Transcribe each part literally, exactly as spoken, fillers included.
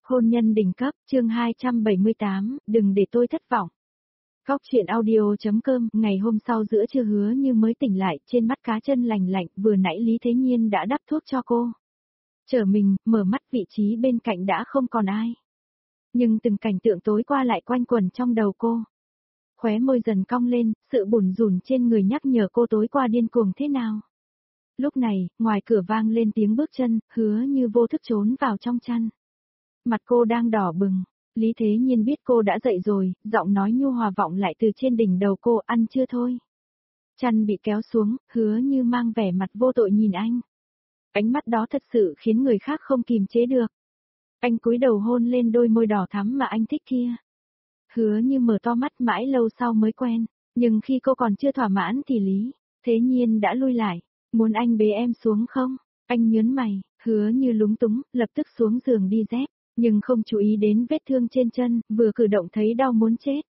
Hôn nhân đỉnh cấp, chương hai trăm bảy mươi tám, đừng để tôi thất vọng. Góc truyện audio.com, ngày hôm sau giữa trưa Hứa Như mới tỉnh lại, trên mắt cá chân lành lạnh, vừa nãy Lý Thế Nhiên đã đắp thuốc cho cô. Trở mình, mở mắt vị trí bên cạnh đã không còn ai. Nhưng từng cảnh tượng tối qua lại quanh quẩn trong đầu cô. Khóe môi dần cong lên, sự bủn rủn trên người nhắc nhở cô tối qua điên cuồng thế nào. Lúc này, ngoài cửa vang lên tiếng bước chân, Hứa Như vô thức trốn vào trong chăn. Mặt cô đang đỏ bừng, Lý Thế Nhiên biết cô đã dậy rồi, giọng nói nhu hòa vọng lại từ trên đỉnh đầu cô, ăn chưa thôi. Chăn bị kéo xuống, Hứa Như mang vẻ mặt vô tội nhìn anh. Ánh mắt đó thật sự khiến người khác không kìm chế được. Anh cúi đầu hôn lên đôi môi đỏ thắm mà anh thích kia. Hứa Như mở to mắt mãi lâu sau mới quen, nhưng khi cô còn chưa thỏa mãn thì Lý Thế Nhiên đã lui lại, muốn anh bế em xuống không? Anh nhớn mày, Hứa Như lúng túng, lập tức xuống giường đi dép. Nhưng không chú ý đến vết thương trên chân, vừa cử động thấy đau muốn chết.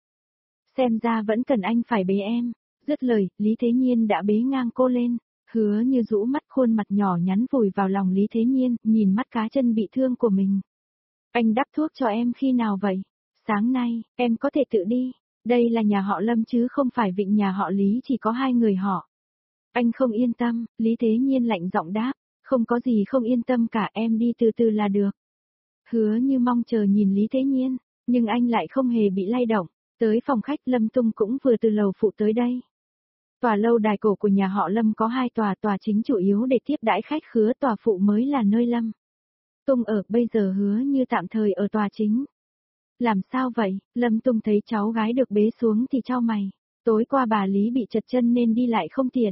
Xem ra vẫn cần anh phải bế em. Dứt lời, Lý Thế Nhiên đã bế ngang cô lên. Hứa Như rũ mắt, khuôn mặt nhỏ nhắn vùi vào lòng Lý Thế Nhiên, nhìn mắt cá chân bị thương của mình. Anh đắp thuốc cho em khi nào vậy? Sáng nay, em có thể tự đi. Đây là nhà họ Lâm chứ không phải vịnh nhà họ Lý chỉ có hai người họ. Anh không yên tâm, Lý Thế Nhiên lạnh giọng đáp. Không có gì không yên tâm cả, em đi từ từ là được. Hứa Như mong chờ nhìn Lý Thế Nhiên, nhưng anh lại không hề bị lay động. Tới phòng khách, Lâm Tung cũng vừa từ lầu phụ tới đây. Tòa lâu đài cổ của nhà họ Lâm có hai tòa, tòa chính chủ yếu để tiếp đãi khách khứa, tòa phụ mới là nơi Lâm Tung ở, bây giờ Hứa Như tạm thời ở tòa chính. Làm sao vậy? Lâm Tung thấy cháu gái được bế xuống thì chau mày. Tối qua bà Lý bị trật chân nên đi lại không tiện.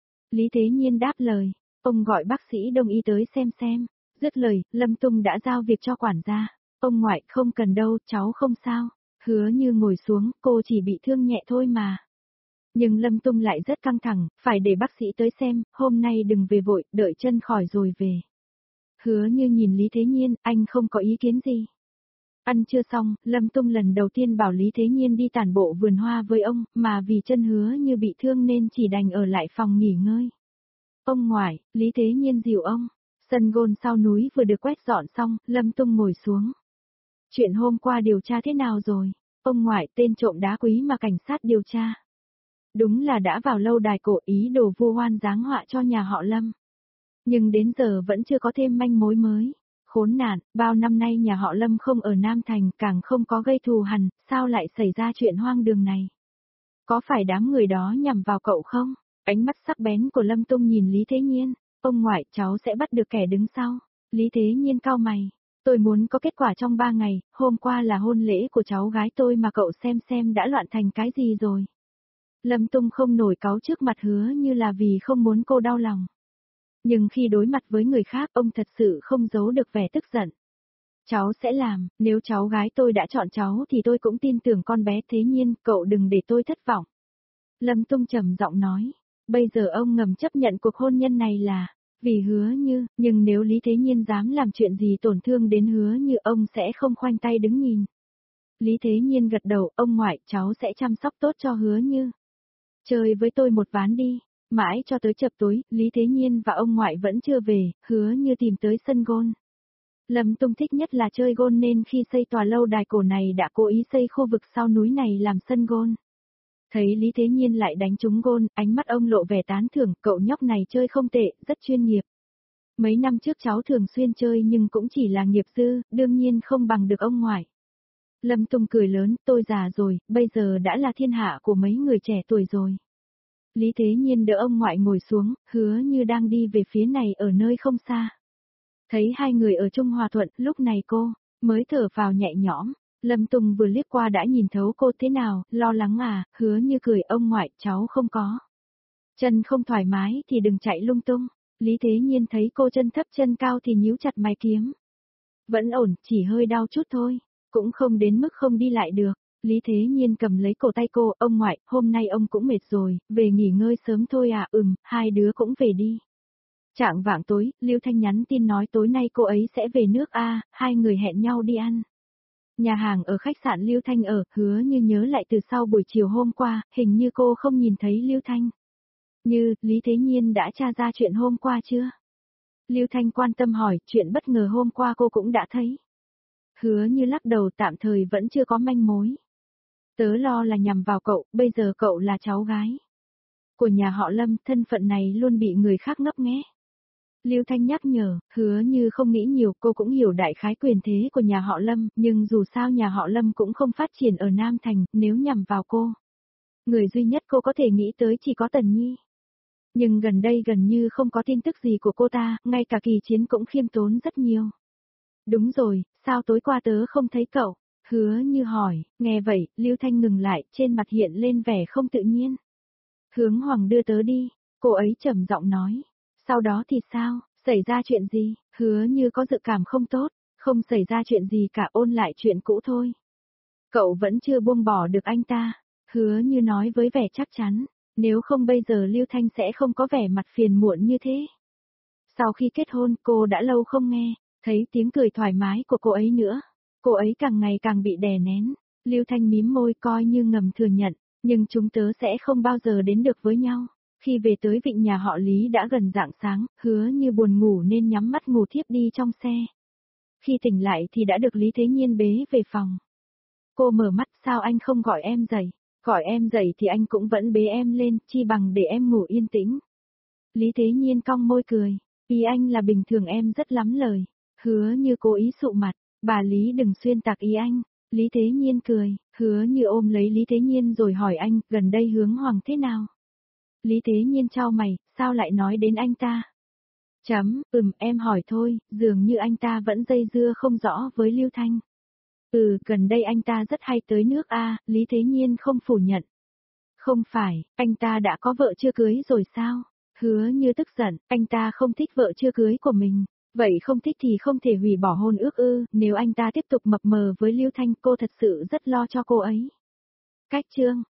Lý Thế Nhiên đáp lời, ông gọi bác sĩ đông y tới xem xem. Dứt lời, Lâm Tung đã giao việc cho quản gia. Ông ngoại, không cần đâu, cháu không sao. Hứa Như ngồi xuống, cô chỉ bị thương nhẹ thôi mà. Nhưng Lâm Tung lại rất căng thẳng, phải để bác sĩ tới xem, hôm nay đừng về vội, đợi chân khỏi rồi về. Hứa Như nhìn Lý Thế Nhiên, anh không có ý kiến gì. Ăn chưa xong, Lâm Tung lần đầu tiên bảo Lý Thế Nhiên đi tản bộ vườn hoa với ông, mà vì chân Hứa Như bị thương nên chỉ đành ở lại phòng nghỉ ngơi. Ông ngoại, Lý Thế Nhiên dìu ông. Sân gôn sau núi vừa được quét dọn xong, Lâm Tung ngồi xuống. Chuyện hôm qua điều tra thế nào rồi? Ông ngoại, tên trộm đá quý mà cảnh sát điều tra. Đúng là đã vào lâu đài cổ, ý đồ vu oan giáng họa cho nhà họ Lâm. Nhưng đến giờ vẫn chưa có thêm manh mối mới. Khốn nạn, bao năm nay nhà họ Lâm không ở Nam Thành, càng không có gây thù hằn, sao lại xảy ra chuyện hoang đường này? Có phải đám người đó nhằm vào cậu không? Ánh mắt sắc bén của Lâm Tung nhìn Lý Thế Nhiên. Ông ngoại, cháu sẽ bắt được kẻ đứng sau. Lý Thế Nhiên cau mày. Tôi muốn có kết quả trong ba ngày, hôm qua là hôn lễ của cháu gái tôi mà cậu xem xem đã loạn thành cái gì rồi. Lâm Tung không nổi cáu trước mặt Hứa Như là vì không muốn cô đau lòng. Nhưng khi đối mặt với người khác, ông thật sự không giấu được vẻ tức giận. Cháu sẽ làm, nếu cháu gái tôi đã chọn cháu thì tôi cũng tin tưởng con bé Thế Nhiên, cậu đừng để tôi thất vọng. Lâm Tung trầm giọng nói. Bây giờ ông ngầm chấp nhận cuộc hôn nhân này là vì Hứa Như, nhưng nếu Lý Thế Nhiên dám làm chuyện gì tổn thương đến Hứa Như, ông sẽ không khoanh tay đứng nhìn. Lý Thế Nhiên gật đầu, ông ngoại, cháu sẽ chăm sóc tốt cho Hứa Như. Chơi với tôi một ván đi. Mãi cho tới chập tối, Lý Thế Nhiên và ông ngoại vẫn chưa về, Hứa Như tìm tới sân gôn. Lâm Tung thích nhất là chơi gôn nên khi xây tòa lâu đài cổ này đã cố ý xây khu vực sau núi này làm sân gôn. Thấy Lý Thế Nhiên lại đánh trúng gôn, ánh mắt ông lộ vẻ tán thưởng, cậu nhóc này chơi không tệ, rất chuyên nghiệp. Mấy năm trước cháu thường xuyên chơi nhưng cũng chỉ là nghiệp dư, đương nhiên không bằng được ông ngoại. Lâm Tung cười lớn, tôi già rồi, bây giờ đã là thiên hạ của mấy người trẻ tuổi rồi. Lý Thế Nhiên đỡ ông ngoại ngồi xuống, Hứa Như đang đi về phía này ở nơi không xa. Thấy hai người ở chung hòa thuận, lúc này cô mới thở vào nhẹ nhõm. Lâm Tung vừa liếc qua đã nhìn thấu cô thế nào, lo lắng à, Hứa Như cười, ông ngoại, cháu không có. Chân không thoải mái thì đừng chạy lung tung. Lý Thế Nhiên thấy cô chân thấp chân cao thì nhíu chặt mày kiếm. Vẫn ổn, chỉ hơi đau chút thôi, cũng không đến mức không đi lại được. Lý Thế Nhiên cầm lấy cổ tay cô, ông ngoại, hôm nay ông cũng mệt rồi, về nghỉ ngơi sớm thôi à, ừm, hai đứa cũng về đi. Trạng vạng tối, Lưu Thanh nhắn tin nói tối nay cô ấy sẽ về nước A, hai người hẹn nhau đi ăn. Nhà hàng ở khách sạn Lưu Thanh ở, Hứa Như nhớ lại từ sau buổi chiều hôm qua, hình như cô không nhìn thấy Lưu Thanh. Như, Lý Thế Nhiên đã tra ra chuyện hôm qua chưa? Lưu Thanh quan tâm hỏi, chuyện bất ngờ hôm qua cô cũng đã thấy. Hứa Như lắc đầu, tạm thời vẫn chưa có manh mối. Tớ lo là nhằm vào cậu, bây giờ cậu là cháu gái của nhà họ Lâm, thân phận này luôn bị người khác ngấp nghé. Lưu Thanh nhắc nhở, Hứa Như không nghĩ nhiều, cô cũng hiểu đại khái quyền thế của nhà họ Lâm, nhưng dù sao nhà họ Lâm cũng không phát triển ở Nam Thành, nếu nhằm vào cô. Người duy nhất cô có thể nghĩ tới chỉ có Tần Nhi. Nhưng gần đây gần như không có tin tức gì của cô ta, ngay cả Kỳ Chiến cũng khiêm tốn rất nhiều. Đúng rồi, sao tối qua tớ không thấy cậu? Hứa Như hỏi, nghe vậy, Lưu Thanh ngừng lại, trên mặt hiện lên vẻ không tự nhiên. Hướng Hoàng đưa tớ đi, cô ấy trầm giọng nói. Sau đó thì sao, xảy ra chuyện gì? Hứa Như có dự cảm không tốt, không xảy ra chuyện gì cả, ôn lại chuyện cũ thôi. Cậu vẫn chưa buông bỏ được anh ta, Hứa Như nói với vẻ chắc chắn, nếu không bây giờ Lưu Thanh sẽ không có vẻ mặt phiền muộn như thế. Sau khi kết hôn cô đã lâu không nghe, thấy tiếng cười thoải mái của cô ấy nữa. Cô ấy càng ngày càng bị đè nén, Lưu Thanh mím môi coi như ngầm thừa nhận, nhưng chúng tớ sẽ không bao giờ đến được với nhau. Khi về tới vịnh nhà họ Lý đã gần rạng sáng, Hứa Như buồn ngủ nên nhắm mắt ngủ thiếp đi trong xe. Khi tỉnh lại thì đã được Lý Thế Nhiên bế về phòng. Cô mở mắt, sao anh không gọi em dậy? Gọi em dậy thì anh cũng vẫn bế em lên, chi bằng để em ngủ yên tĩnh. Lý Thế Nhiên cong môi cười, ý anh là bình thường em rất lắm lời. Hứa Như cố ý sụ mặt, bà Lý đừng xuyên tạc ý anh. Lý Thế Nhiên cười, Hứa Như ôm lấy Lý Thế Nhiên rồi hỏi anh, gần đây Hướng Hoàng thế nào? Lý Thế Nhiên chau mày, sao lại nói đến anh ta? Chấm, ừm, em hỏi thôi, dường như anh ta vẫn dây dưa không rõ với Lưu Thanh. Ừ, gần đây anh ta rất hay tới nước A, Lý Thế Nhiên không phủ nhận. Không phải, anh ta đã có vợ chưa cưới rồi sao? Hứa Như tức giận, anh ta không thích vợ chưa cưới của mình. Vậy không thích thì không thể hủy bỏ hôn ước ư, nếu anh ta tiếp tục mập mờ với Lưu Thanh cô thật sự rất lo cho cô ấy. Cách chương